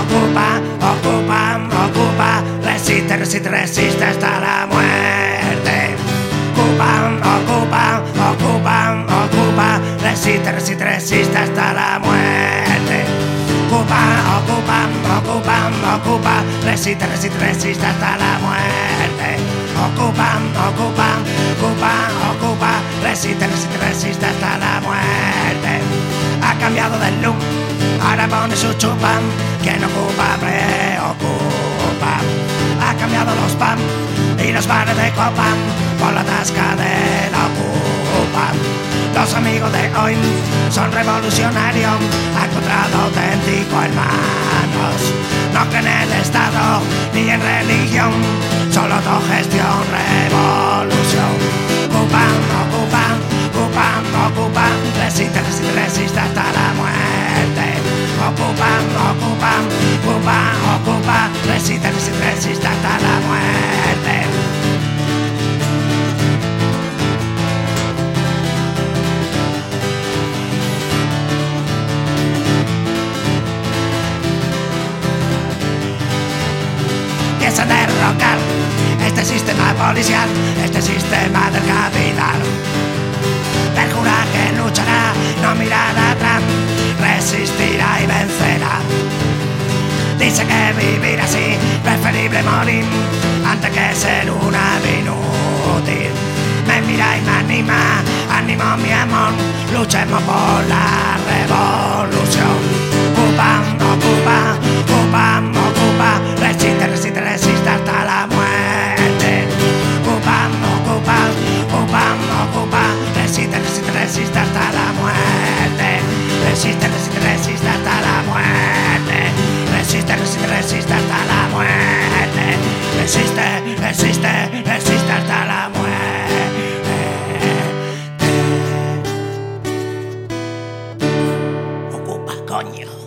ocupa, ocupa, ocupa, resiste, resiste, resiste hasta la muerte. Ocupa, ocupa, ocupa, ocupa, resiste, resiste, resiste hasta la muerte. Ocupa, ocupa, ocupa, ocupa, resiste, resiste, resiste hasta la muerte. Ocupa, ocupa, ocupa, ocupa, resiste, resiste, resiste hasta la muerte. Ha cambiado del look, ahora pone su chupa, quien ocupa preocupa. Ha cambiado los pubs y los bares de copa por la tasca de la ocupa. Los amigos de hoy son revolucionarios, han encontrado auténticos hermanos. No creen en el Estado ni en religión, solo autogestión, revolución. Ocupa, ocupa, ocupa, ocupa, resiste, resiste, resiste hasta la muerte. Ocupa, ocupa, ocupa, ocupa, resiste, resiste, resiste hasta la muerte. Piensa derrocar este sistema policial, este sistema del capital. Perjura que luchará, no mirará atrás, resistirá y vencerá. Dice que vivir así, preferible morir, antes que ser una inútil. Me mira y me anima, animo mi amor, luchemos por la revolución. Ocupa, ocupa, ocupa, ocupa, resiste, resiste, resiste hasta la muerte. Ocupa, ocupa, ocupa, ocupa, resiste, resiste, resiste hasta la muerte. Resiste, resiste, resiste hasta la muerte. Resiste, resiste, resiste hasta la muerte. Resiste, resiste, resiste hasta la muerte. Ocupa, coño.